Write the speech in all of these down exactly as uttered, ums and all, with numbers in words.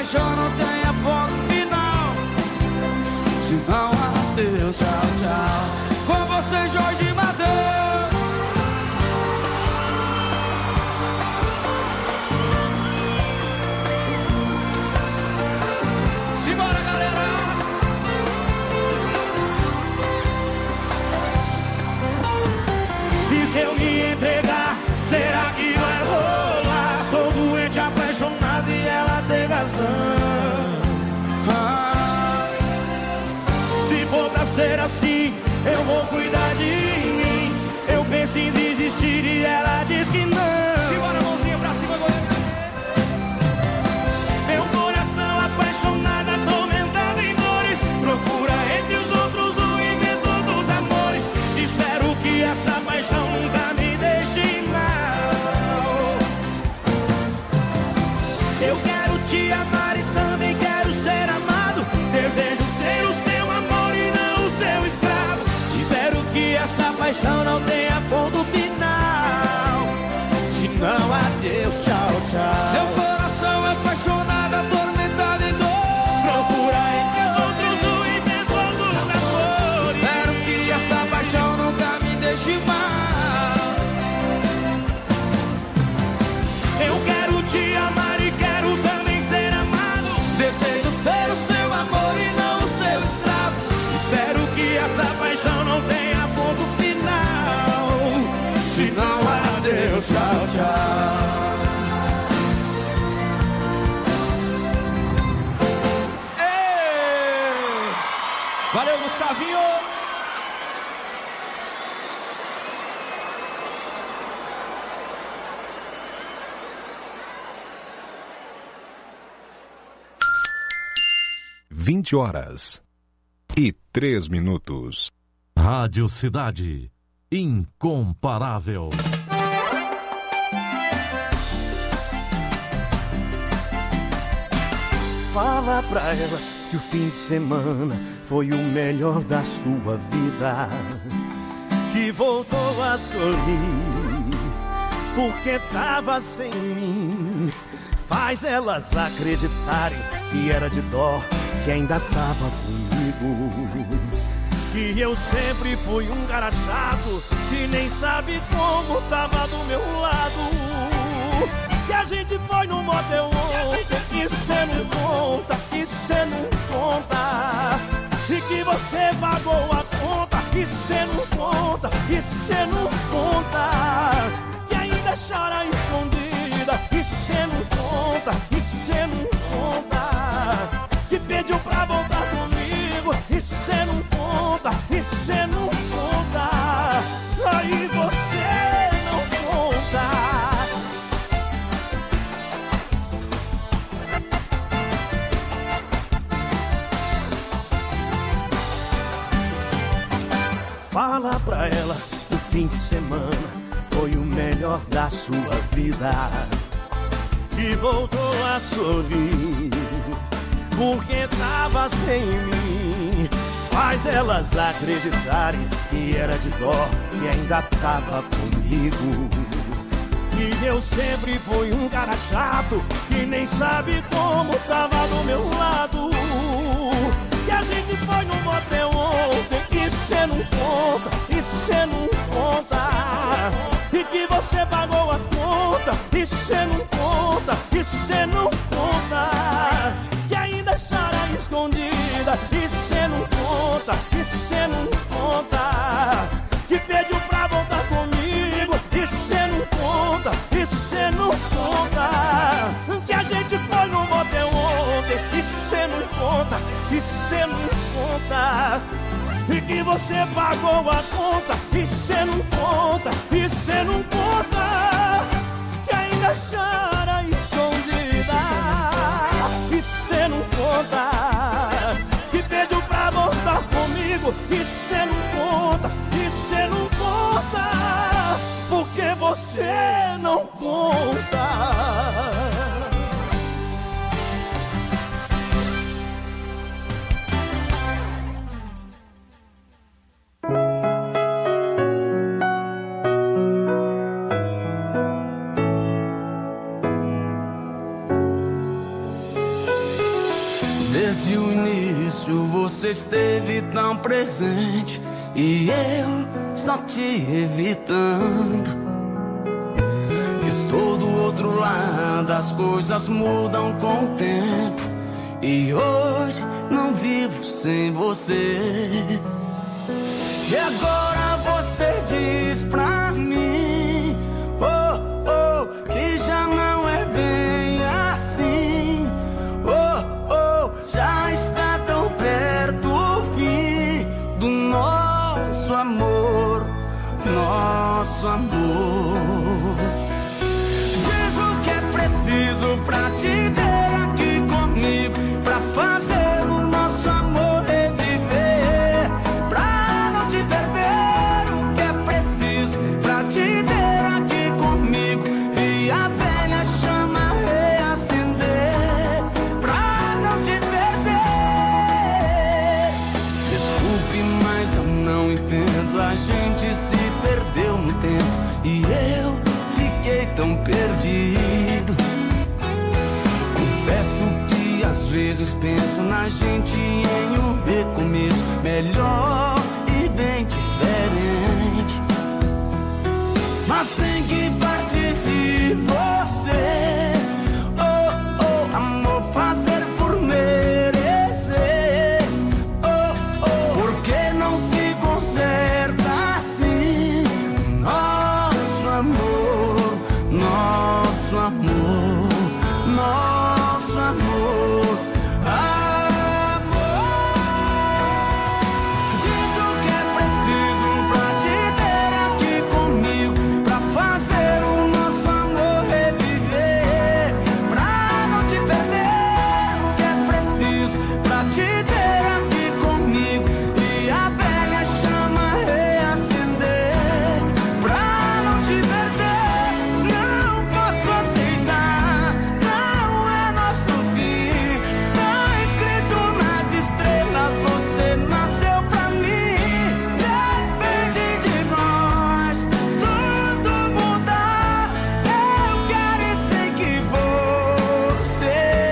paixão não tenha ponto final. Se não, adeus, tchau, tchau. Com você, Jorge Mateus. Simbora, galera. Se eu me entregar, será que vai rolar? Sou doente, apaixonado e ela tem razão. Ah, se for pra ser assim, eu vou cuidar de mim. Eu penso em desistir e ela diz que não. Simbora, mãozinha pra cima, goleiro. Meu coração apaixonado, atormentado em dores, procura entre os outros o inventor dos amores. Espero que essa paixão nunca me deixe mal. Eu quero te amar e também quero ser amado. Desejo ser o seu amor e não o seu escravo. Espero que essa paixão não tenha ponto final. Se não, adeus, tchau, tchau. Meu coração é apaixonado, atormentado em dor, procura entre os outros o inventor dos amores. Espero que essa paixão nunca me deixe mal. Eu quero te amar e quero também ser amado. Desejo ser o seu amor e não o seu escravo. Espero que essa paixão não tenha ponto final. Se não, adeus, tchau, tchau. Ei! Valeu, Gustavinho! Vinte horas e três minutos. Rádio Cidade, incomparável. Fala pra elas que o fim de semana foi o melhor da sua vida, que voltou a sorrir porque tava sem mim. Faz elas acreditarem que era de dó, que ainda tava comigo, que eu sempre fui um cara chato, que nem sabe como tava do meu lado. Que a gente foi no motel ontem, e cê não conta, e cê não conta. E que você pagou a conta, e cê não conta, e cê não conta. Que ainda chora escondida, e cê não conta, e cê não conta. Que pediu pra voltar comigo, e cê não conta, e cê não conta. Aí você não conta. Fala pra elas que o fim de semana foi o melhor da sua vida, e voltou a sorrir porque tava sem mim. Faz elas acreditarem que era de dó, que ainda tava comigo, que eu sempre fui um cara chato, que nem sabe como tava do meu lado. Que a gente foi no motel ontem, e cê não conta, e cê não conta. E que você pagou a conta, e cê não conta, e cê não conta. Que ainda chora escondida, e cê não conta, e cê não conta. Que pediu pra voltar comigo, e cê não conta, e cê não conta. Que a gente foi no motel ontem, e cê não conta, e cê não conta. E que você pagou a conta, e cê não conta, e cê não conta. Que ainda chora escondida, e cê não conta. Que pediu pra voltar comigo, e cê não conta, e cê não conta. Porque você não conta. Desde o início você esteve tão presente e eu só te evitando. Estou do outro lado, as coisas mudam com o tempo e hoje não vivo sem você. E agora você diz pra mim, oh, oh, que já não é bem assim. Oh, oh, já está tão perto o fim do nosso amor, nosso amor. Diz o que é preciso pra te ter aqui comigo, pra fazer o nosso amor reviver, pra não te perder. O que é preciso pra te ter aqui comigo e a velha chama reacender, pra não te perder. Desculpe, mas eu não entendo, a gente se perdeu no tempo e eu fiquei tão perdido. Confesso que às vezes penso na gente em um recomeço melhor e bem diferente, mas tem que partir de você. Oh, oh, amor, fazer por merecer. Oh, oh, porque não se conserta assim nosso amor, nosso amor, nosso amor, amor. Diz o que é preciso pra te ter aqui comigo, pra fazer o nosso amor reviver, pra não te perder. O que é preciso pra te ter aqui comigo e a velha chama reacender, pra não te perder. Não posso aceitar, não é nosso fim. Está escrito nas estrelas, você nasceu pra mim. Depende de nós tudo mudar. Eu quero e sei que você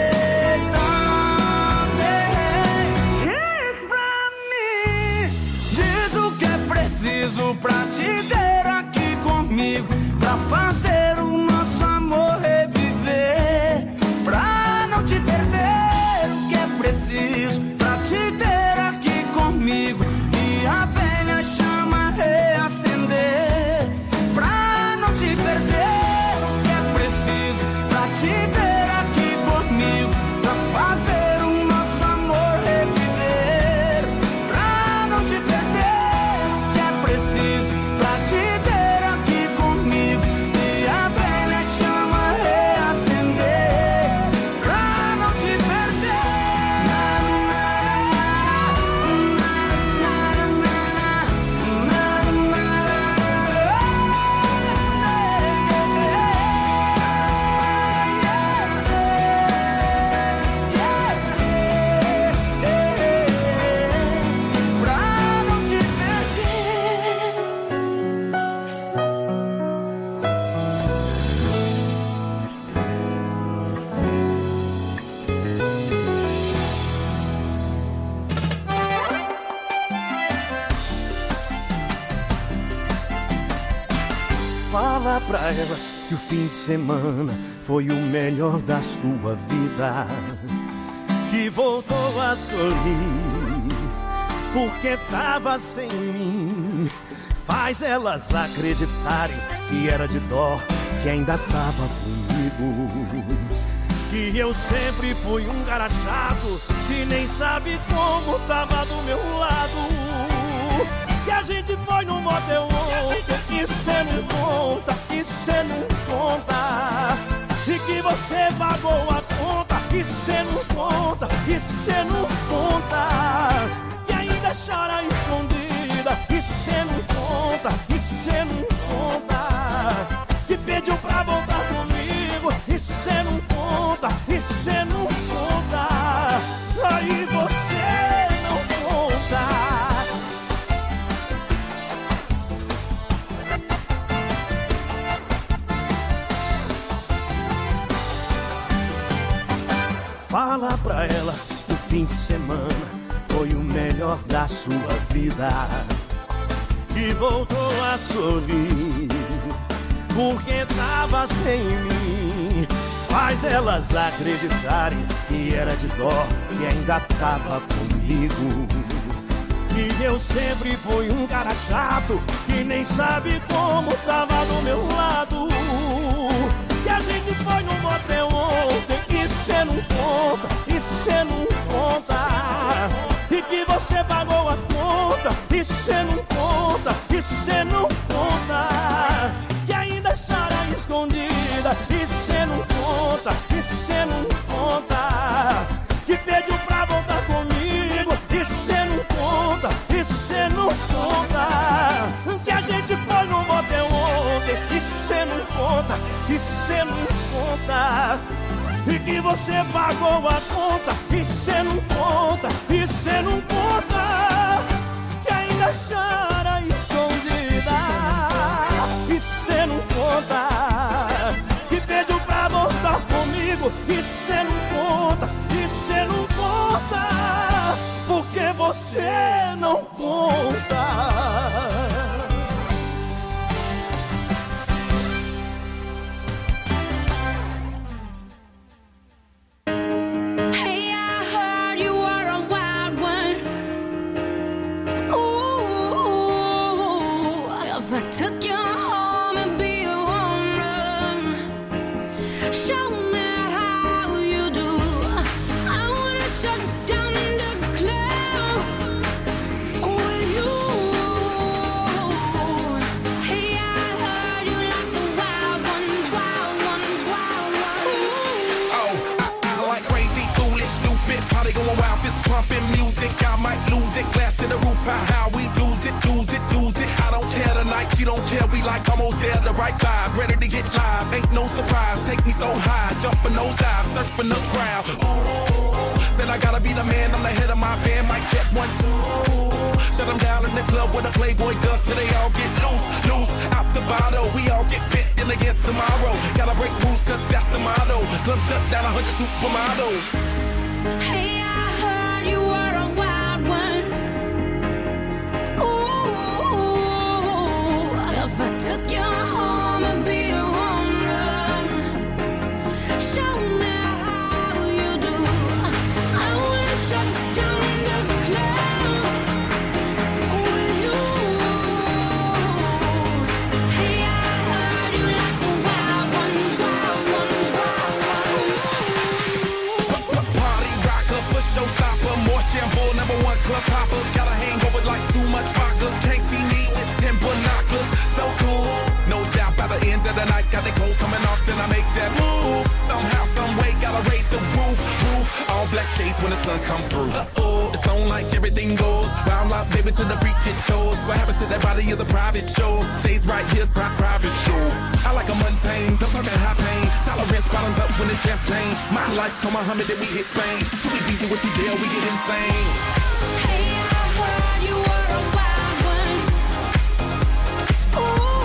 também. Diz pra mim, diz o que é preciso pra te ter aqui comigo, pra fazer o nosso amor reviver, pra não te perder. O que é preciso pra te ter aqui comigo e a velha chama reacender, pra não te perder. O que é preciso pra te ter aqui comigo, pra fazer o nosso amor reviver, pra não te perder. O que é preciso pra te ter aqui comigo e a velha chama reacender, pra não te perder. Na, na, na, na, na, pra não te perder. Fala pra elas que o fim de semana foi o melhor da sua vida, que voltou a sorrir porque tava sem mim. Faz elas acreditarem que era de dó, que ainda tava comigo, que eu sempre fui um cara chato, que nem sabe como tava do meu lado, que a gente foi no motel ontem e cê não conta, e cê não conta, e que você pagou a conta e cê não conta, e cê não conta, que ainda chora escondida e cê não conta, e cê não conta, que pediu pra voltar comigo e cê não conta, e cê não conta, aí você não conta. Fala pra elas que o fim de semana foi o melhor da sua vida. E voltou a sorrir porque tava sem mim. Faz elas acreditarem que era de dó e ainda tava comigo. E eu sempre fui um cara chato que nem sabe como tava do meu lado. E a gente foi no motel ontem e cê não conta, e cê não conta. E que você pagou a conta e cê não conta, e cê não conta. Que ainda chora escondida e cê não conta, e cê não conta. Que pediu pra voltar comigo e cê não conta, e cê não conta. Que a gente foi no motel ontem e cê não conta, e cê não conta. E que você pagou a conta e cê não conta, e cê não conta. Que ainda chora escondida e cê não conta. Que pediu pra voltar comigo e cê não conta, e cê não conta. Porque você não conta. Took you home and be a home run. Show me how you do. I wanna shut down the club with you. Hey, I heard you like the wild ones, wild ones, wild ones. Oh, I, I like crazy, foolish, stupid, party going wild, fist pumping music. I might lose it, glass to the roof, how, how we lose it, lose it, lose it. I don't care tonight, she don't care, we like almost there, the right vibe, ready to get live, ain't no surprise, take me so high, jumping those dives, surfing the crowd, ooh, said I gotta be the man, I'm the head of my band, mic check one, two, shut them down in the club where the Playboy does, till they all get loose, loose, out the bottle, we all get fit in again tomorrow, gotta break rules cause that's the motto, club shut down, a hundred supermodels. Hey, I heard you were a wild one. If I took you home and be a home run, show me how you do. I wanna shut down the club with you. Hey, I heard you like the wild ones, wild ones, wild ones. Party rocker, for showstopper, more shampoo, number one club hopper. Got a hangover like too much vodka. Can't see me with ten binoculars. So cool, no doubt by the end of the night, got the clothes coming off, then I make that move. Somehow, some way, gotta raise the roof, roof. All black shades when the sun come through. Uh-oh, it's on like everything goes. Round up, baby, to the freak it shows. What happens to that body is a private show. Stays right here, pri- private show. I like a mundane, don't talk that high pain. Tolerance bottoms up when it's champagne. My life, come Muhammad, then we hit Spain. Too we busy with the deal, we get insane. Hey, I heard you were a wild one. Ooh.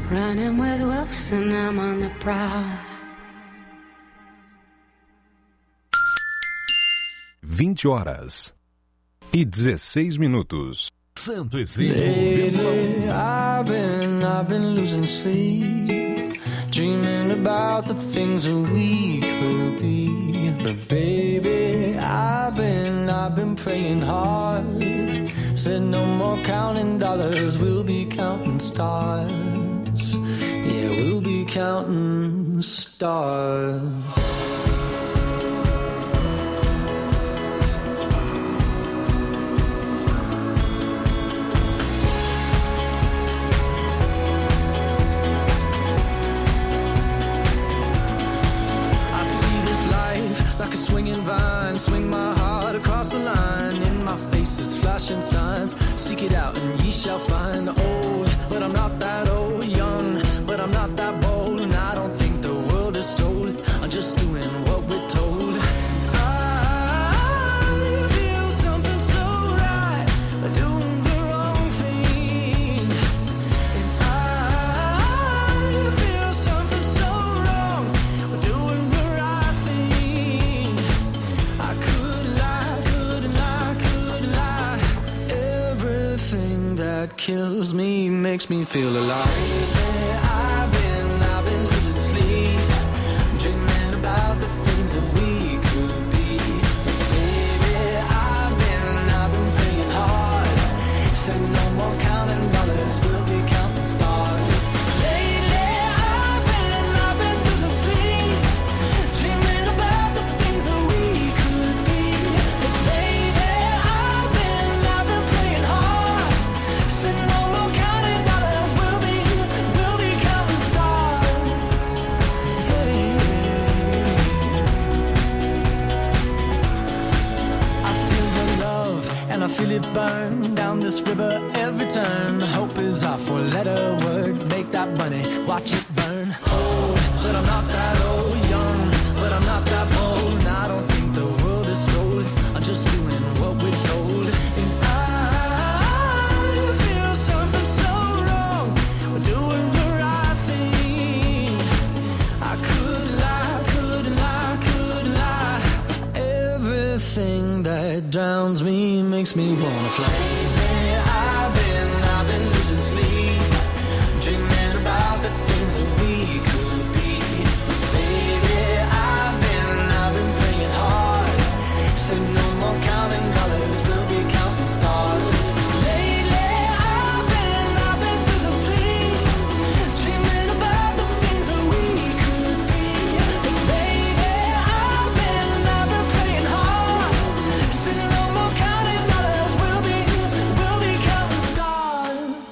running with wolves and I'm on the prowl. vinte horas e dezesseis minutos. cento e cinco vírgula um. I've been, I've been losing sleep, dreaming about the things that we could be. But baby, I've been, I've been praying hard. Said no more counting dollars, we'll be counting stars. Yeah, we'll be counting stars. Like a swinging vine, swing my heart across the line. In my face is flashing signs. Seek it out and ye shall find. Old, but I'm not that old. Young, but I'm not that bold. And I don't think the world is sold. I'm just doing what we're told. I feel something so right, doing the wrong thing. And I feel something so wrong, doing the right thing. I could lie, could lie, could lie. Everything that kills me makes me feel alive. I've been, I've been losing sleep, dreaming about the things that we could be. Baby, I've been, I've been praying hard. Said no more counting dollars, we'll be counting stars. Lately, I've been, I've been losing sleep, dreaming about the things that we could be. But baby, I've been, I've been praying hard. Said no more counting dollars, we'll be, we'll be counting stars. Hey. I feel your love and I feel it burn down this river every turn. Hope is our four-letter word. Make that money, watch it burn. Old, but I'm not that old. Young, but I'm not that bold. And I don't think the world is sold. I'm just doing what we're told. And I feel something so wrong. We're doing the right thing. I could lie, could lie, could lie. Everything that drowns me makes me wanna fly. I've been, I've been losing sleep, dreaming about the things that we could be. But baby, I've been, I've been praying hard. Say no more counting dollars, we'll be counting stars. Lately, I've been, I've been losing sleep, dreaming about the things that we could be. But baby, I've been, I've been praying hard. Say no more counting dollars, we'll be, we'll be counting stars.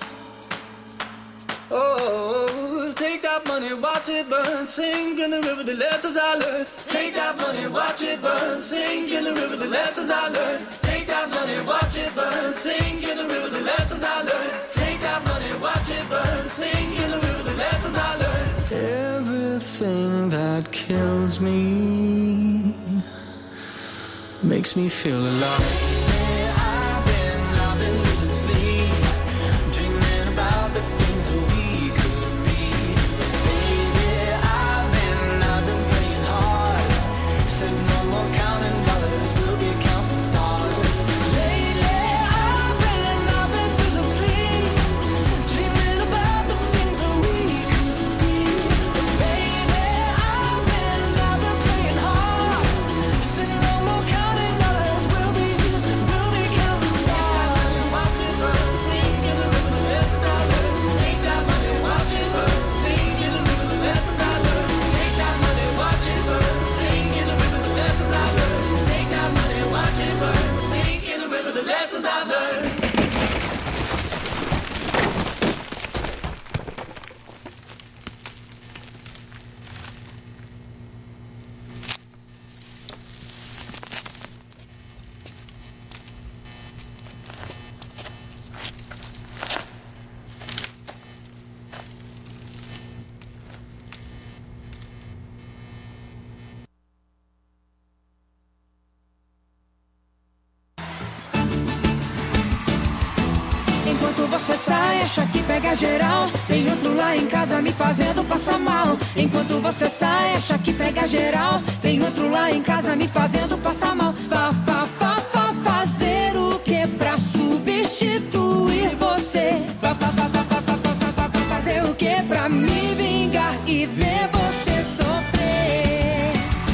Oh, take that money, watch it burn, sink in the river the lessons I learned. Take that money, watch it burn, sink in the river the lessons I learned. Take that money, watch it burn, sink in the river the lessons I learned. Take that money, watch it burn, sink in the river the lessons I learned. Everything that kills me makes me feel alive. I've been, I've been losing sleep, dreaming about the things that we could be. Baby, I've been, I've been praying hard. Said no more counting dollars, we'll be counting stars. Lately, I've been, I've been losing sleep, dreaming about the things that we could be. Baby, I've been, I've been praying hard. Said no more counting dollars, we'll be, acha que pega geral. Tem outro lá em casa me fazendo passar mal. Enquanto você sai, acha que pega geral. Tem outro lá em casa me fazendo passar mal. Fa, fa, fa, fa, fazer o que pra substituir você? Fa, fa, fa, fa, fa, fa, fa, fa, fa, fazer o que pra me vingar e ver você sofrer?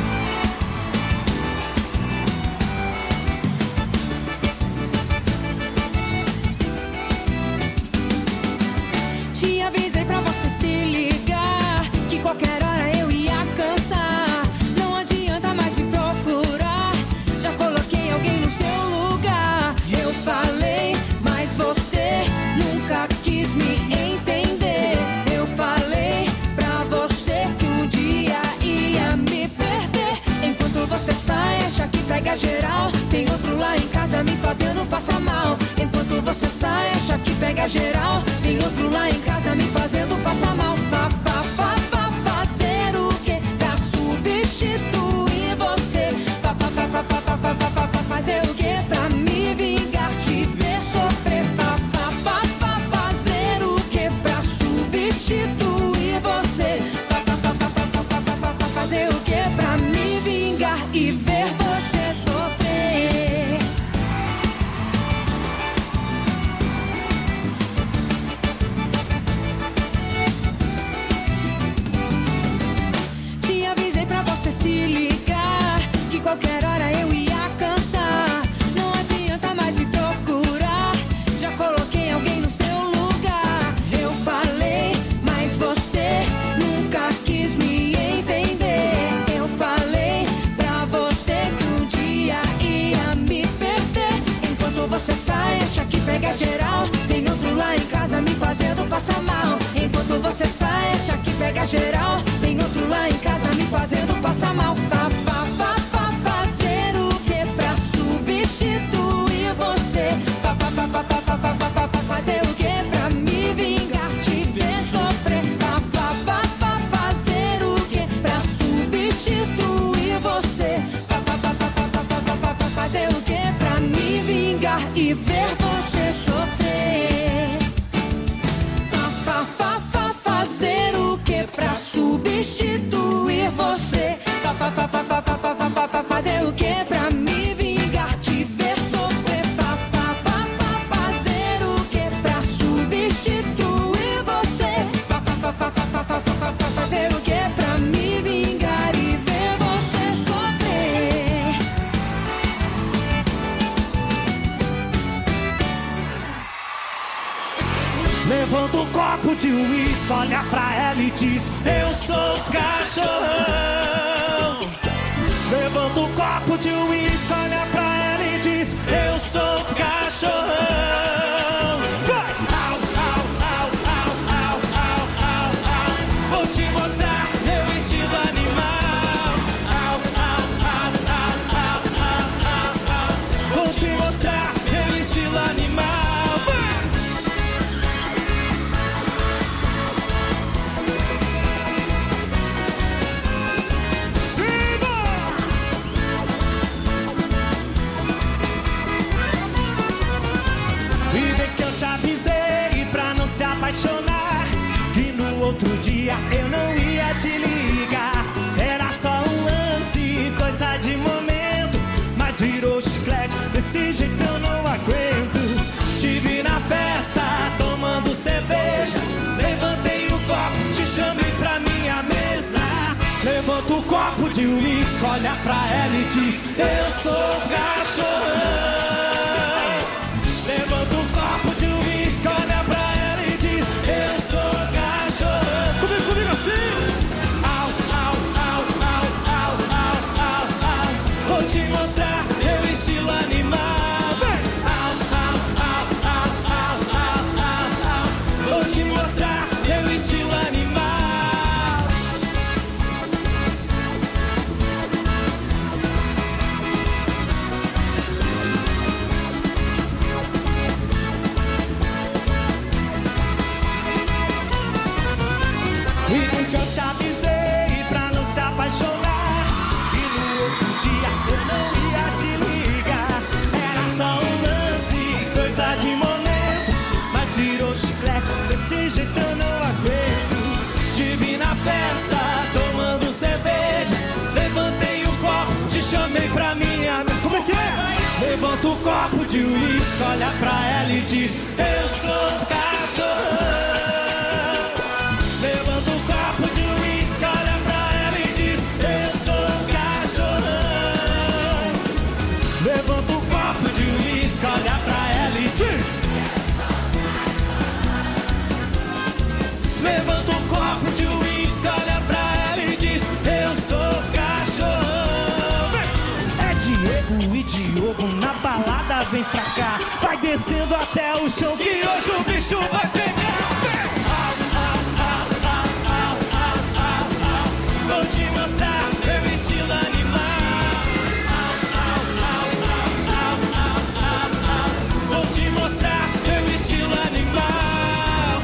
Te avisei pra você se ligar, que qualquer hora eu ia cansar. Não adianta mais me procurar, já coloquei alguém no seu lugar. Eu falei, mas você nunca quis me entender. Eu falei pra você que um dia ia me perder. Enquanto você sai, acha que pega geral. Tem outro lá em casa me fazendo passar mal. Enquanto você sai, acha que pega geral. Tem outro lá em casa me fazendo passar mal. Fa, fa, fa, fa, fazer o que pra substituir você? Fa, fa, fa, fa, fa, fa, fa, fa, fa, fa, fazer o que pra me vingar, te ver sofrer? Fa, fa, fa, fa, fazer o que pra substituir você? Fa, fa, fa, fa, fa, fa, fa, fa, fa, fazer o que pra me vingar e ver você sofrer? Te avisei pra você se ligar, que qualquer hora eu ia cansar. Não adianta mais me procurar, já coloquei alguém no seu lugar. Eu falei, mas você nunca quis me entender. Eu falei pra você que um dia ia me perder. Enquanto você sai, acha que pega geral. Tem outro lá em casa me fazendo passar mal. Enquanto você sai, acha que pega geral. Tem outro lá em casa me fazendo passar mal. Fa, fa, fa, fa, fazer o que pra substituir você? Fa, fa, fa, fa, fa, fa, fa, fa, fa, fa, fazer o que pra me vingar, te ver sofrer? Fa, fa, fa, fa, fazer o que pra substituir você? Fa, fa, fa, fa, fa, fa, fa, fa, fa, fazer o que pra me vingar e ver você sofrer? Fa, fa, fa, fa, fazer o que pra substituir você? Fa, fa, fa, fa, fa, fa, fa, fa, fa, fa, fazer o que pra me vingar, te ver sofrer? Fa, fa, fa, fa, fazer o que pra substituir você? Fa, fa, fa, fa, fa, fa, fa, fa, fa, fazer o que pra me vingar e ver você sofrer? Levanta um copo de uísque, olha pra ela e diz: eu sou cachorrão. Levanta um copo de uísque, olha pra ela e diz: eu sou cachorrão. Vai! Au, au, au, au, au, au, au, au. Vou te mostrar meu estilo animal. Au, au, au, au, au, au, au, au. Vou te mostrar meu estilo animal. Vai! Apaixonar, que no outro dia eu não ia te ligar. Era só um lance, coisa de momento, mas virou chiclete, desse jeito eu não aguento. Te vi na festa, tomando cerveja, levantei o copo, te chamei pra minha mesa. Levanta o copo de uísque, olha pra ela e diz: eu sou cachorrão. Levanta o copo de uísque, olha pra ela e diz: eu sou cachorrão. Comigo, comigo assim. Au, au, au, au, au, au, au, au. Vou te mostrar meu estilo animal. Vem. Au, au, au, au, au, au, au, au. Vou te mostrar meu estilo animal. E nunca eu te avisei pra não se apaixonar, e no outro dia eu não ia te ligar. Era só um lance, coisa de momento, mas virou chiclete, copo de uísque, olha pra ela e diz: eu sou cachorrão. Levanta o copo de uísque, olha pra ela e diz: eu sou cachorrão. Levanta o copo de uísque, olha pra ela e diz: levanta o copo de uísque, olha pra ela e diz: eu sou cachorrão. É Diego e Diogo na balada, vem pra cá. Vai descendo até o chão que hoje o bicho vai pegar. Au, au, au, au, au, au, au, au. Vou te mostrar meu estilo animal. Au, au, au, au, au, au, au. Vou te mostrar meu estilo animal.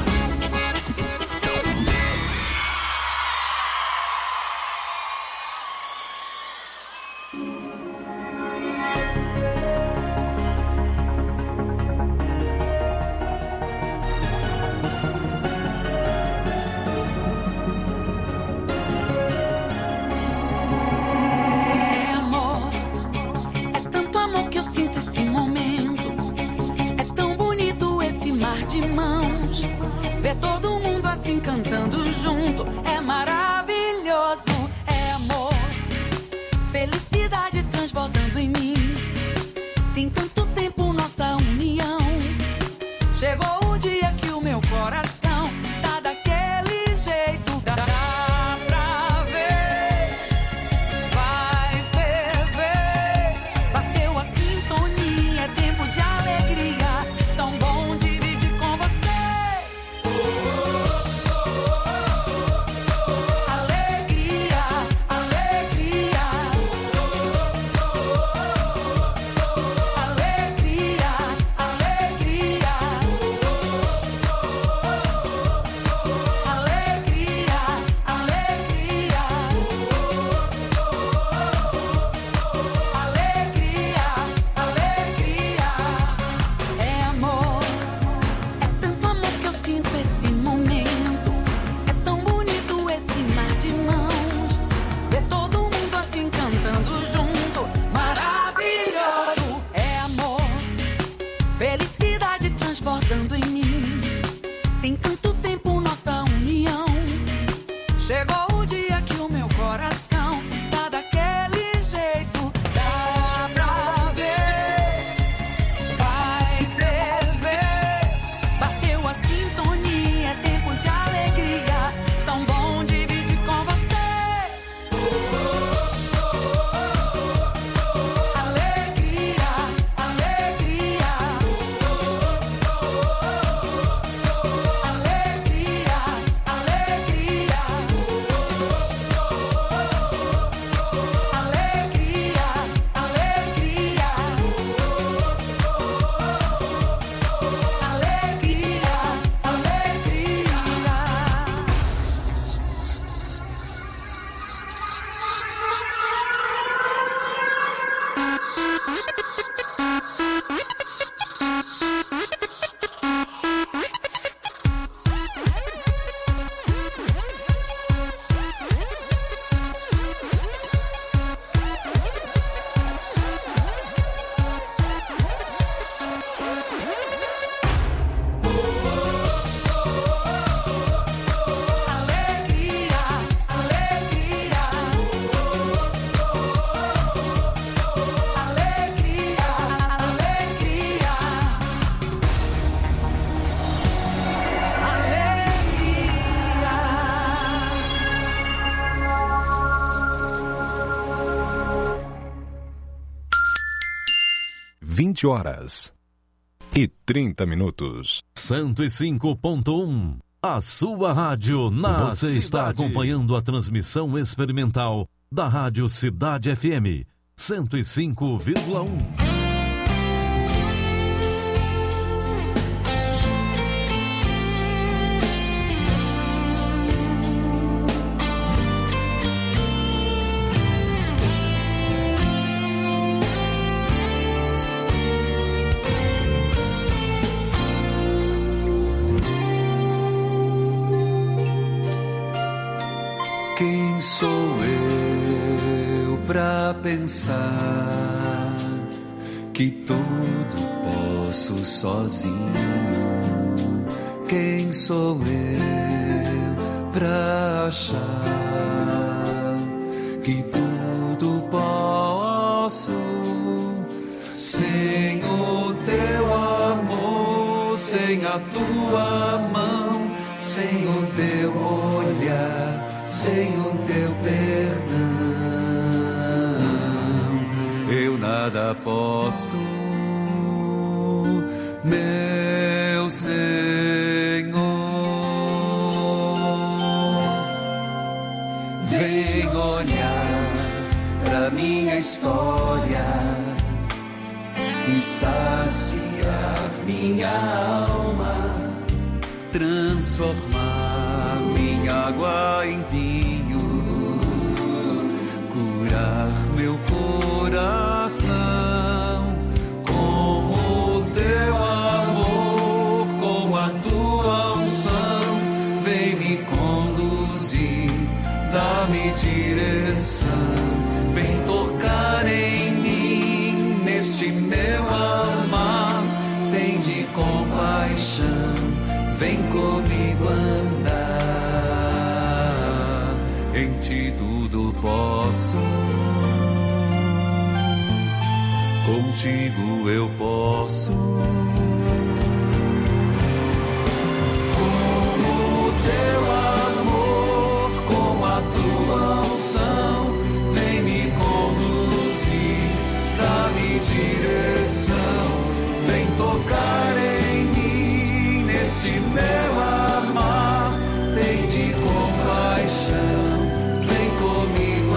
É amor, é tanto amor que eu sinto esse momento. É tão bonito esse mar de mãos. Ver todo mundo assim cantando junto é maravilhoso. É amor, felicidade transbordando em mim. Tem tanto tempo nossa união. Chegou o dia que o meu coração tá daquele jeito. Dá pra ver, vai ferver. Bateu a sintonia, é tempo de alegria. Tão bom dividir com você. Alegria, alegria. Alegria, alegria. Alegria, alegria. Alegria, alegria. É amor, é tanto amor que eu sinto esse momento. É tão bonito esse mar de mãos. Ver todo mundo assim cantando junto, maravilhoso. É amor, felicidade transbordando em mim. Tem tanto tempo nossa união. Chegou o dia que o meu coração tá daquele jeito. Dá pra ver, vai ferver. Bateu a sintonia, é tempo de alegria. Tão bom dividir com você. Alegria, alegria. Alegria, alegria. Alegria, alegria. Alegria, alegria, alegria. Alegria, alegria. vinte horas e trinta minutos. cento e cinco ponto um. A sua rádio na Você cidade. Está acompanhando a transmissão experimental da Rádio Cidade F M cento e cinco vírgula um. Quem sou eu pra pensar que tudo posso sozinho. Quem sou eu pra achar que tudo posso sem o teu amor, sem a tua mão, sem o teu olhar, sem o teu perdão? Eu nada posso, meu Senhor. Vem olhar pra minha história e saciar minha alma, transformar minha água em vinho, curar meu coração com o teu amor, com a tua unção. Vem me conduzir, dá-me direção, vem tocar em mim, neste meu amar, tem de compaixão, vem comigo andar, em ti tudo posso, contigo eu posso. Com o teu amor, com a tua unção, vem me conduzir, dá-me direção, vem tocar em mim, nesse meu amar, tem de compaixão, vem comigo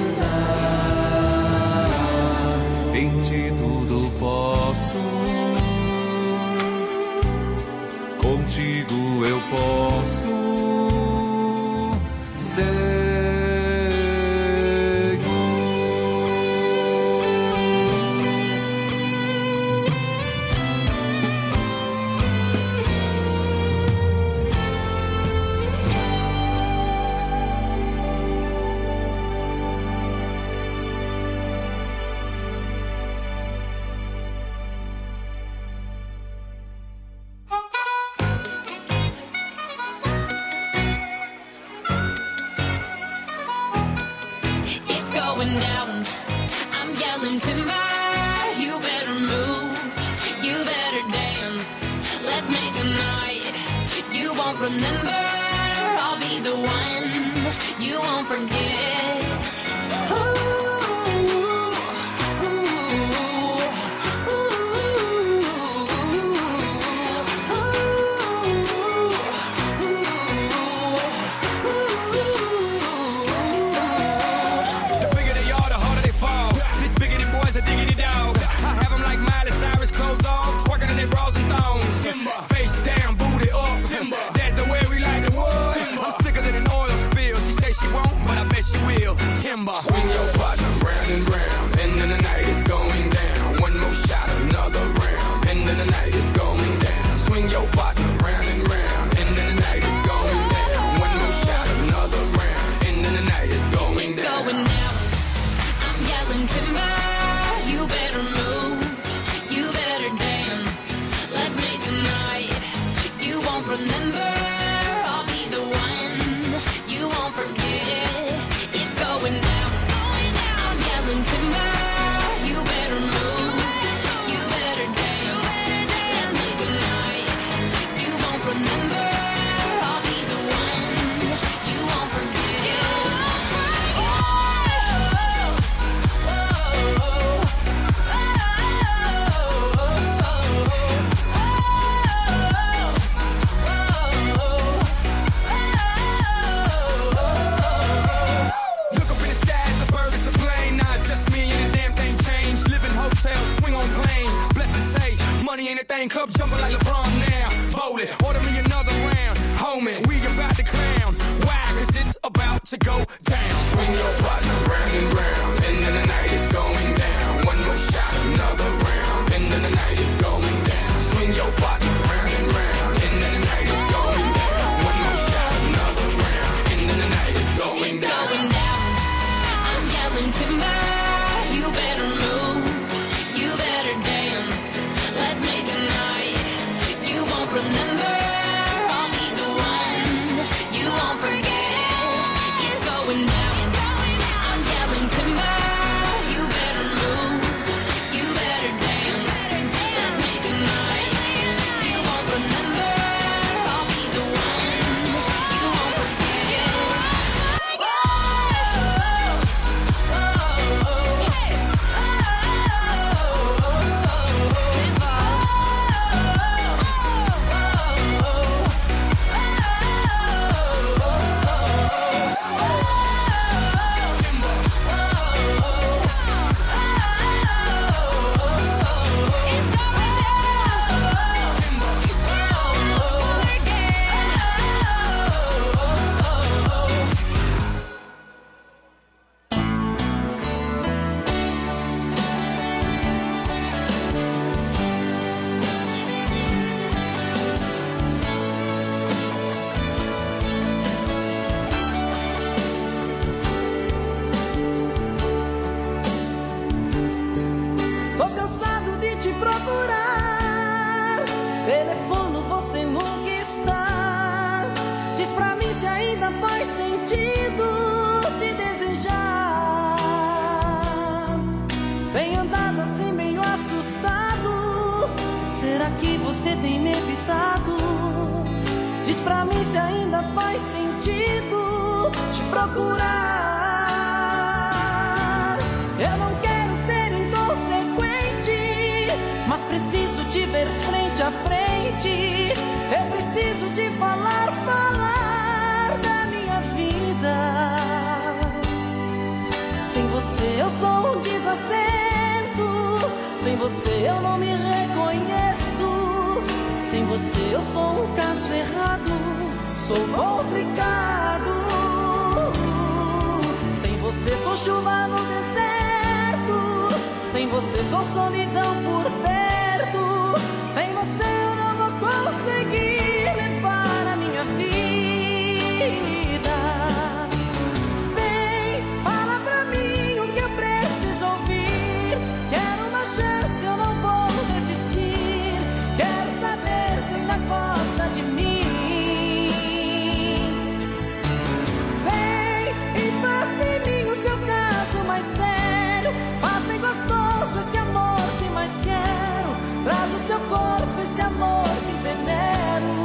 andar, em ti tudo posso, contigo eu posso ser. Remember, I'll be the one you won't forget. Ooh, ooh, ooh, ooh. The bigger they are, the harder they fall. These biggity boys are diggity dog. I have them like Miley Cyrus, clothes off, twerking in their bras and thongs. Timber. Face down, booty up. Timber. That's the way we like the wood. I'm sicker than an oil spill. She say she won't, but I bet she will. Timber. Swing your partner round and round, and then the night is going down. One more shot, another round, and then the night is going down. Swing your partner round and round, and then the night is going down. One more shot, another round, and then the night is going it's down. It's going down. I'm yelling timber. You better move. You better dance. Let's make a night you won't remember. I'll be the one you won't forget. It's going down. It's going ainda faz sentido te desejar. Tenho andado assim meio assustado. Será que você tem me evitado? Diz pra mim se ainda faz sentido te procurar. Eu não quero ser inconsequente, mas preciso te ver frente a frente. Eu preciso te falar, falar da minha vida. Sem você eu sou um desacerto. Sem você eu não me reconheço. Sem você eu sou um caso errado. Sou complicado. Sem você sou chuva no deserto. Sem você sou solidão por perto. Sem você eu não vou conseguir levar a minha vida. Vem, fala pra mim o que eu preciso ouvir. Quero uma chance, eu não vou desistir. Quero saber se ainda gosta de mim. Vem e faz de mim o seu caso mais sério. Faz bem gostoso esse amor que mais quero. Traz o seu corpo esse amor que venero.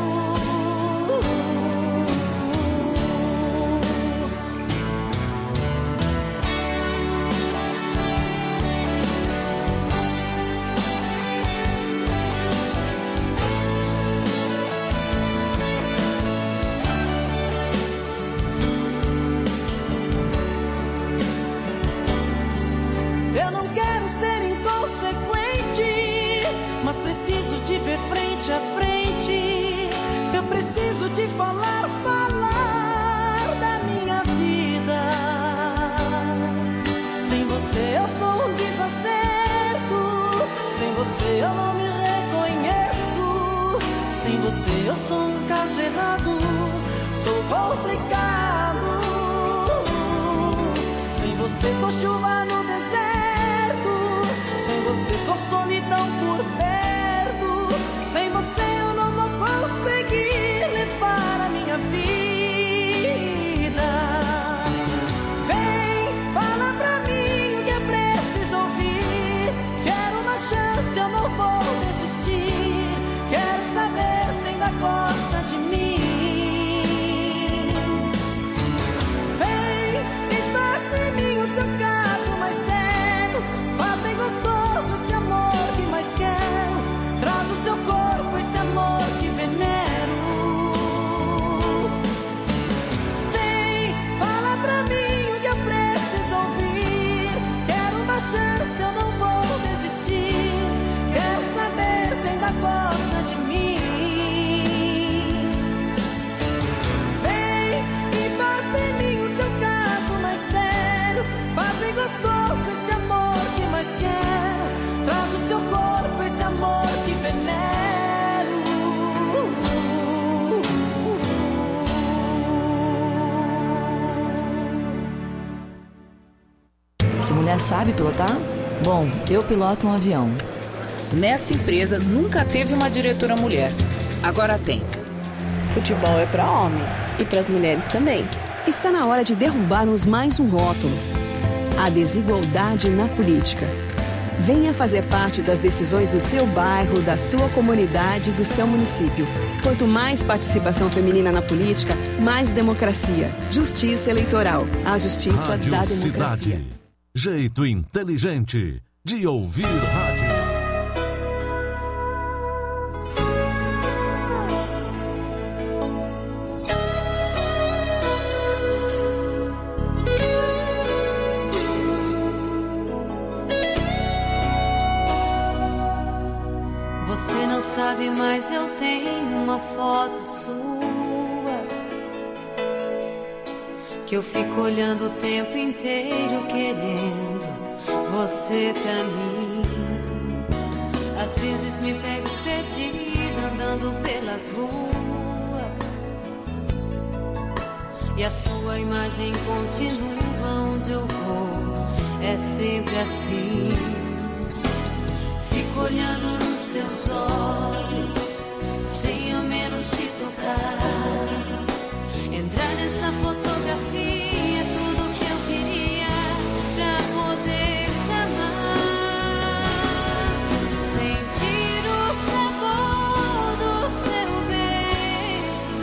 Eu não quero ser inconsequente, mas preciso te ver frente a frente. Eu preciso te falar, falar da minha vida. Sem você eu sou um desacerto. Sem você eu não me reconheço. Sem você eu sou um caso errado. Sou complicado. Sem você sou chuva no deserto. Sem você sou solidão por perto. Sem você eu não vou conseguir levar a minha vida. Vem, fala pra mim o que eu preciso ouvir. Quero uma chance, eu não vou desistir. Quero saber se ainda gosta de mim. Vem e faz de mim o seu caso mais sério. Faz bem gostoso esse amor que mais quero. Traz o seu corpo esse amor que venero. Vem, fala pra mim o que eu preciso ouvir. Quero uma chance, eu não vou desistir. Quero saber se ainda gosta de mim. Vem e faz de mim o seu caso mais sério. Faz bem gostoso esse amor que mais quero. Traz o seu corpo esse amor que venero. Essa mulher sabe pilotar? Bom, eu piloto um avião. Nesta empresa nunca teve uma diretora mulher. Agora tem. Futebol é para homem e para as mulheres também. Está na hora de derrubarmos mais um rótulo: a desigualdade na política. Venha fazer parte das decisões do seu bairro, da sua comunidade, do seu município. Quanto mais participação feminina na política, mais democracia. Justiça eleitoral. A justiça Rádio da democracia. Cidade. Jeito inteligente de ouvir rádio. Você não sabe, mas eu tenho uma foto sua que eu fico olhando o tempo inteiro querendo você pra mim. Às vezes me pego perdida andando pelas ruas e a sua imagem continua onde eu vou. É sempre assim. Fico olhando nos seus olhos sem ao menos te tocar. Entrar nessa fotografia é tudo que eu queria pra poder te amar. Sentir o sabor do seu beijo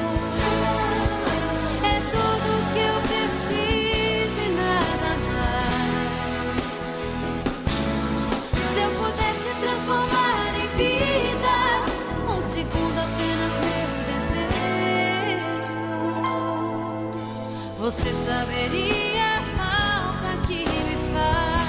é tudo que eu preciso e nada mais. Se eu pudesse transformar em vida um segundo apenas meu desejo, você saberia a falta que me faz.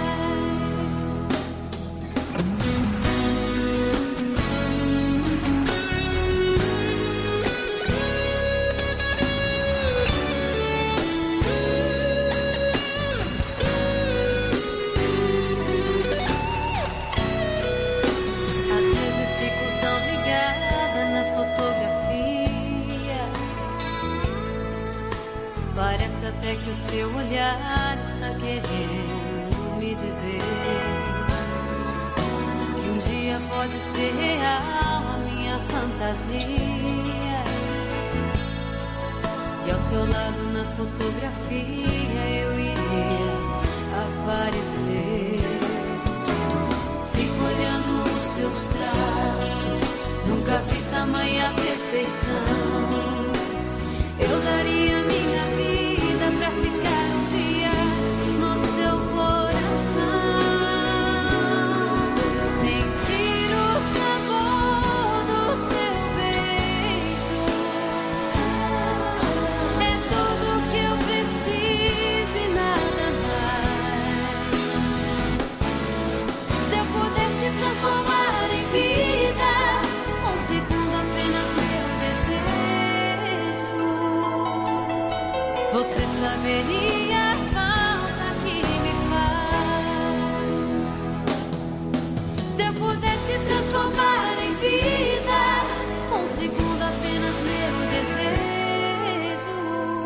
Às vezes fico tão ligada na fotografia, parece até que o seu olhar está querendo me dizer que um dia pode ser real a minha fantasia. E ao seu lado na fotografia eu iria aparecer. Fico olhando os seus traços, nunca vi tamanha perfeição. Eu daria minha vida pra ficar um dia no seu coração. Sentir o sabor do seu beijo é tudo que eu preciso e nada mais. Se eu pudesse transformar em vida um segundo apenas meu desejo, você saberia a falta que me faz. Se eu pudesse transformar em vida um segundo apenas meu desejo,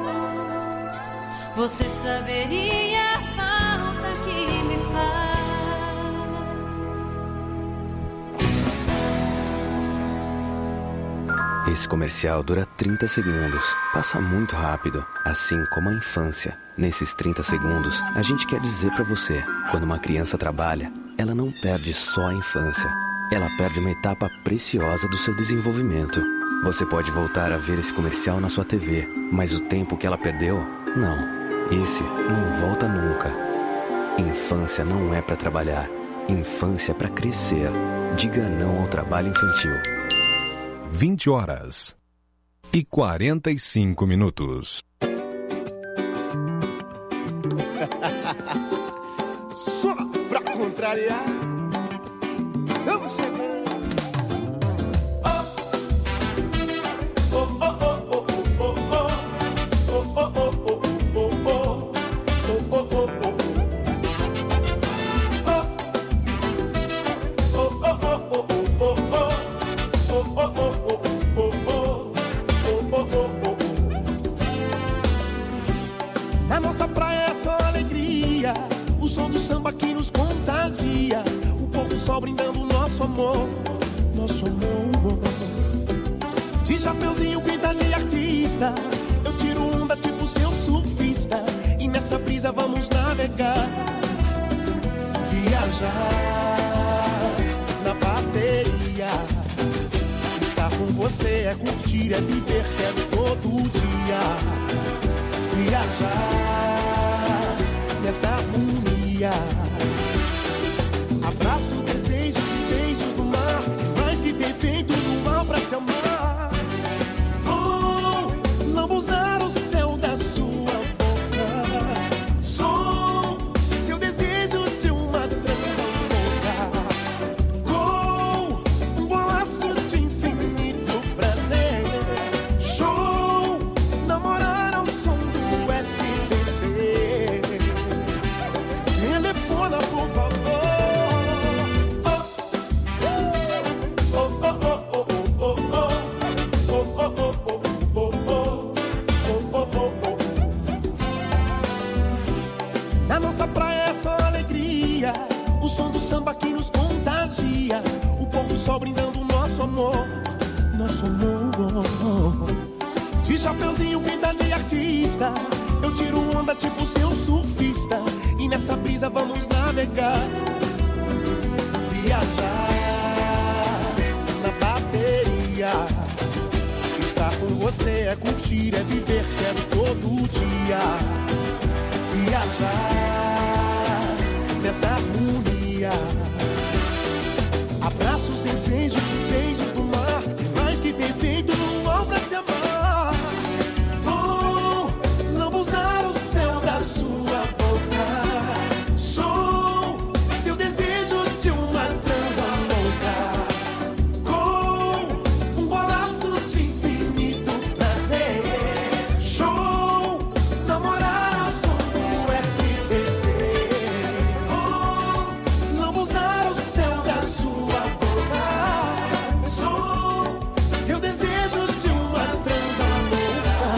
você saberia a falta que me faz. Esse comercial dura trinta segundos. Passa muito rápido, assim como a infância. Nesses trinta segundos, a gente quer dizer pra você: quando uma criança trabalha, ela não perde só a infância. Ela perde uma etapa preciosa do seu desenvolvimento. Você pode voltar a ver esse comercial na sua T V, mas o tempo que ela perdeu, não. Esse não volta nunca. Infância não é pra trabalhar. Infância é pra crescer. Diga não ao trabalho infantil. vinte horas e quarenta e cinco minutos. Só pra contrariar, vamos chegando. Na nossa praia é só alegria, o som do samba que nos contagia, o pôr do sol brindando nosso amor, nosso amor. De chapeuzinho pinta de artista, eu tiro onda tipo seu surfista, e nessa brisa vamos navegar, viajar na bateria. Estar com você é curtir, é viver, quero todo dia. Viajar nessa harmonia, abraços, desejos e beijos do mar, mais que perfeito do mal pra se amar. Vou lambuzar o céu da sua boca, sou seu desejo de uma transa louca, com um bolaço de infinito prazer. Show, namorar ao som do S B C. Telefona, por favor. Na nossa praia é só alegria, o som do samba que nos contagia, o pôr do sol brindando nosso amor, nosso amor. De chapeuzinho pinta de artista. Eu tiro onda tipo seu surfista. E nessa brisa vamos navegar, viajar na bateria. Estar com você é curtir, é viver, quero todo dia. Viajar nessa harmonia. Abraços, desejos e beijos no mar. Mais que perfeito no luar pra se amar. Vou lambuzar o céu da sua boca. Sou seu desejo de uma transa louca. Com um golaço de infinito prazer. Show, namorar ao som do S B C. Vou lambuzar o céu da sua boca. Sou seu desejo de uma transa louca.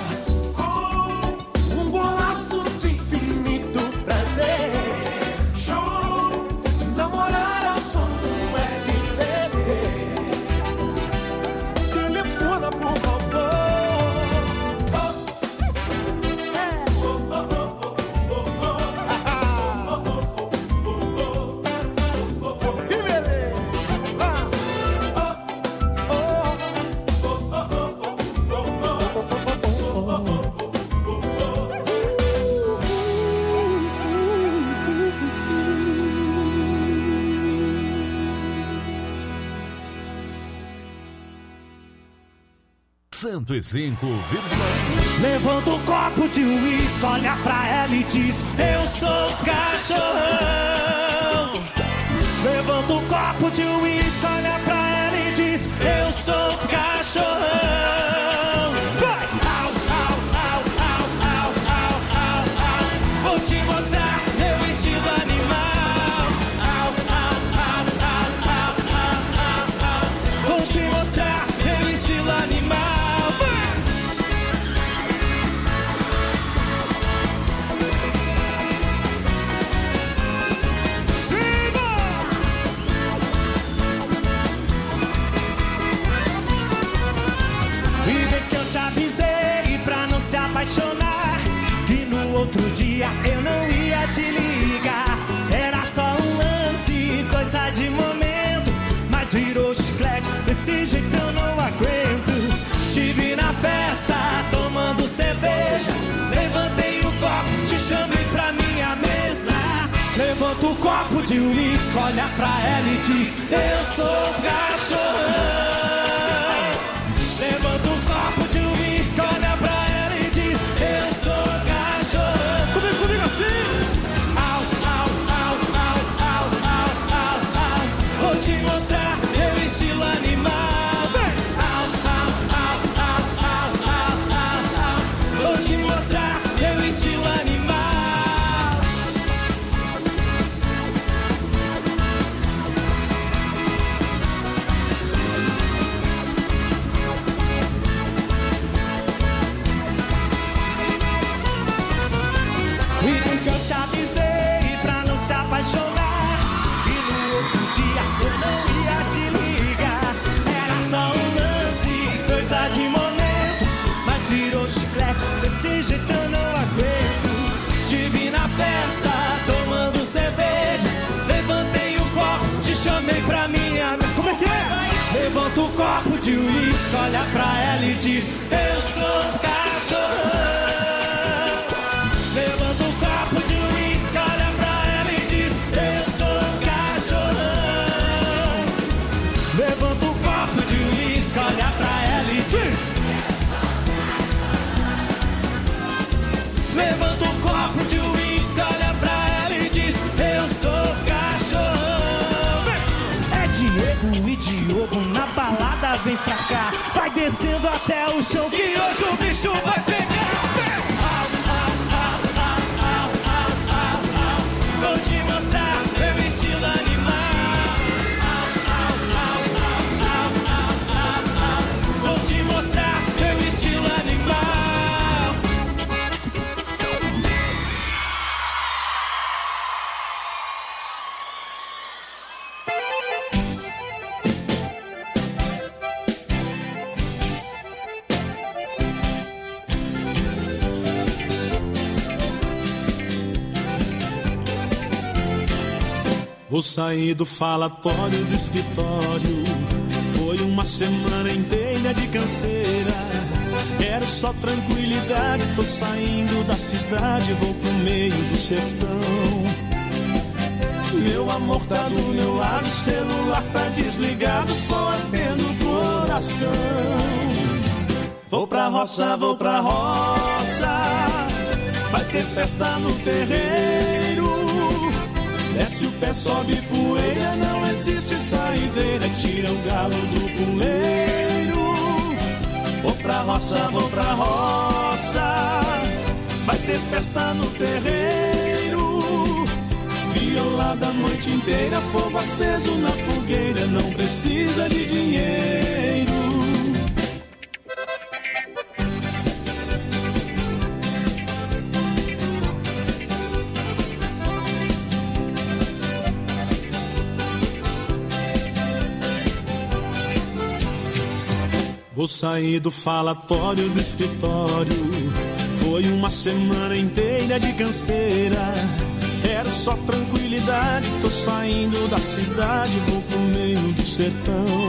Com um golaço de infinito prazer. Show, namorar ao som do S B C. Telefona, por favor. Que beleza! cento e cinco vírgula um. Levanta um copo de uísque, olha pra ela e diz: eu sou cachorrão. Levanta um copo de uísque, olha pra ela e diz: eu sou cachorrão. Vai! Au, au, au, au, au, au, au, au. Vou te mostrar meu estilo animal. Au, au, au, au, au, au, au, au. Vou te mostrar meu estilo animal. Avisei pra não se apaixonar, que no outro dia eu não ia te ligar. Era só um lance, coisa de momento, mas virou chiclete, desse jeito eu não aguento. Te vi na festa, tomando cerveja, levantei o copo, te chamei pra minha mesa. Levanta o copo de uísque, olha pra ela e diz: eu sou cachorrão. Levanta o copo de uísque, olha pra ela e diz: eu sou cachorrão. Comigo, comigo assim. Au, au, au, au, au, au, au, au. Vou te mostrar meu estilo animal. Vem. Au, au, au, au, au, au, au, au. Vou te mostrar meu estilo animal. E nunca eu te avisei pra não se apaixonar, e no outro dia eu não ia te ligar. Era só um lance, coisa de momento, mas virou chiclete, desse jeito eu não aguento. Te vi na festa, tomando cerveja, levantei o copo, te chamei pra minha... Como é que é? Levanta o copo de uísque, olha pra ela e diz: eu sou cachorrão. Levanta o copo de uísque, olha pra ela e diz: eu sou cachorrão. Levanta o copo de uísque, olha pra ela e diz: levanta o copo de uísque, olha pra ela e diz: eu sou cachorrão. É Diego e Diogo na balada, vem pra cá. Vai descendo até o chão que hoje o bicho vai pegar. Vou te mostrar meu estilo animal. Au, au, au, au, au, au, au, au. Vou te mostrar meu estilo animal. Vou sair do falatório do escritório. Foi uma semana inteira de canseira. Quero só tranquilidade. Tô saindo da cidade, vou pro meio do sertão. Meu amor tá do meu lado, o celular tá desligado, só atendo o coração. Vou pra roça, vou pra roça, vai ter festa no terreiro. Desce o pé, sobe poeira, não existe saideira, tira o galo do puleiro. Vou pra roça, vou pra roça, vai ter festa no terreiro. Violada a noite inteira, fogo aceso na fogueira, não precisa de dinheiro. Vou sair do falatório do escritório. Foi uma semana inteira de canseira. Quero só tranquilidade. Tô saindo da cidade, vou pro meio do sertão.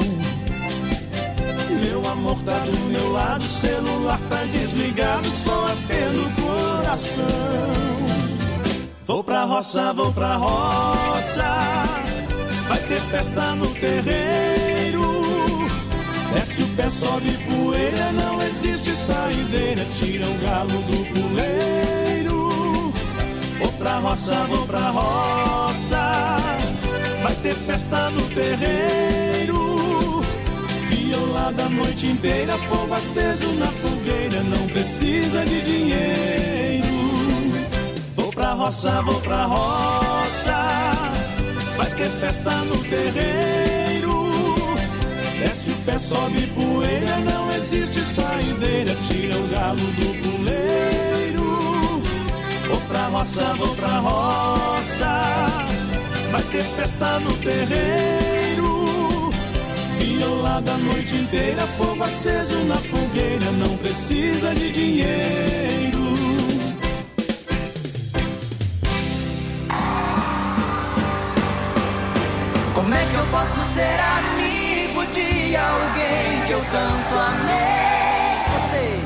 Meu amor tá do meu lado, o celular tá desligado, só atendo o coração. Vou pra roça, vou pra roça, vai ter festa no terreiro. Desce o pé, sobe poeira, não existe saideira, tira o galo do puleiro. Vou pra roça, vou pra roça, vai ter festa no terreiro. Violada a noite inteira, fogo aceso na fogueira, não precisa de dinheiro. Vou pra roça, vou pra roça, vai ter festa no terreiro. Desce o pé, sobe poeira, não existe saideira, tira o galo do puleiro. Vou pra roça, vou pra roça, vai ter festa no terreiro. Violada a noite inteira, fogo aceso na fogueira, não precisa de dinheiro. Como é que eu posso ser amigo de alguém que eu tanto amei? Vocês.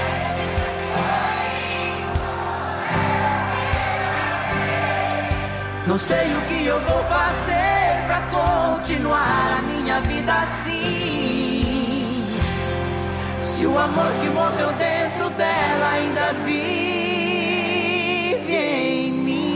Não sei o que eu vou fazer pra continuar a minha vida assim. Se o amor que morreu dentro dela ainda vive em mim.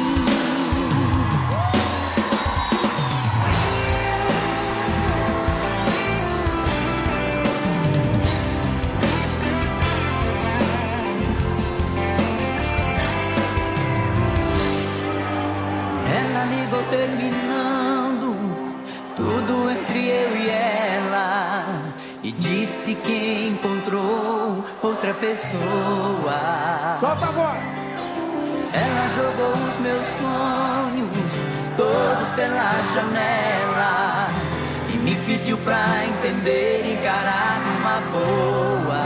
Ela ligou terminando tudo entre eu e ela e disse que encontrou outra pessoa. Solta agora! Ela jogou os meus sonhos todos pela janela e me pediu pra entender e encarar numa boa.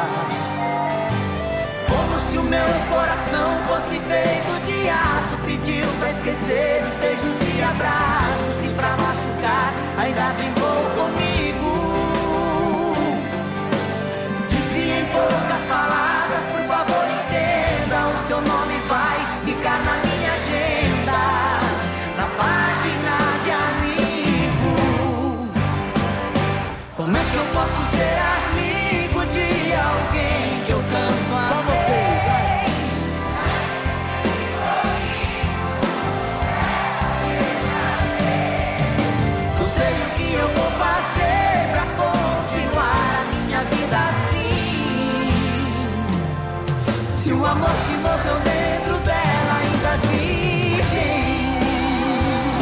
Como se o meu coração fosse feito de aço, pediu pra esquecer os beijos e abraços, e pra machucar ainda brincou comigo. Disse em poucas palavras, por favor entenda, o seu nome vai ficar na minha agenda, na página de amigos. Como é que eu posso ser amigo de alguém que eu tanto amei? Só vocês, vai. Não sei o que eu vou fazer pra continuar a minha vida assim. Se o amor que morreu dentro dela ainda vive em mim.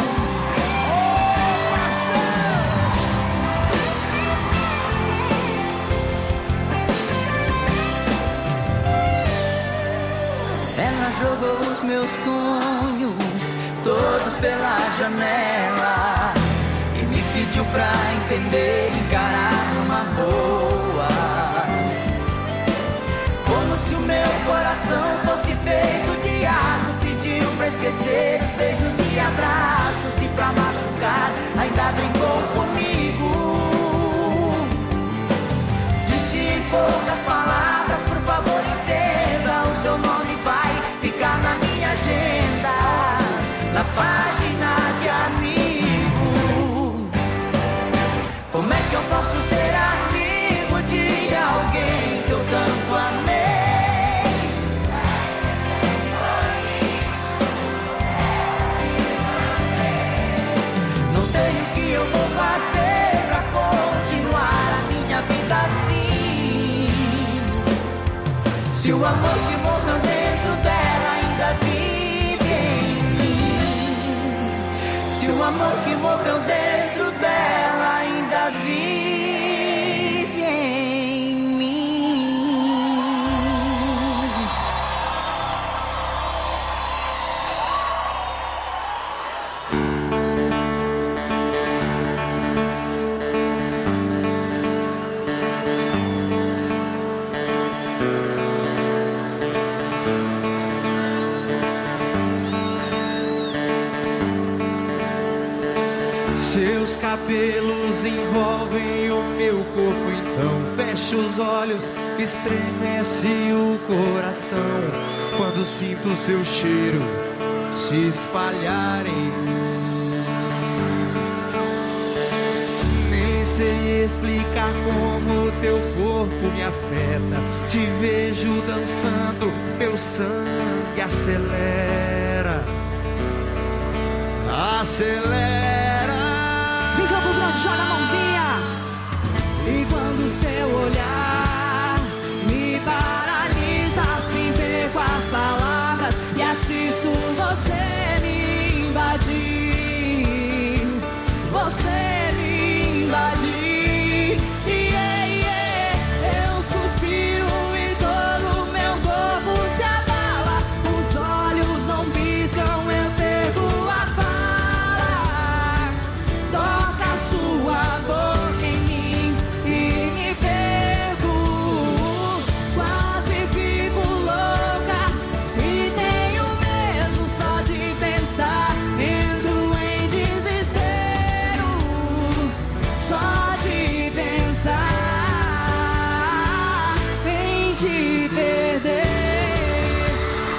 Ela jogou os meus sonhos todos pela janela e me pediu pra entender e encarar numa boa. Como se o meu coração fosse feito de aço, pediu pra esquecer os beijos e abraços, e ela brincou comigo. Disse em poucas palavras, por favor entenda, o seu nome vai ficar na minha agenda, na página de amigos. Como é que eu posso ser amigo de alguém que eu tanto amei? Não sei o que eu vou fazer pra continuar a minha vida assim. Se o amor que morreu dentro dela ainda vive em mim. Se o amor que morreu dentro dela ainda vive em mim. Seus cabelos envolvem o meu corpo, então fecho os olhos, estremece o coração quando sinto seu cheiro se espalhar em mim. Nem sei explicar como teu corpo me afeta, te vejo dançando, meu sangue acelera, acelera.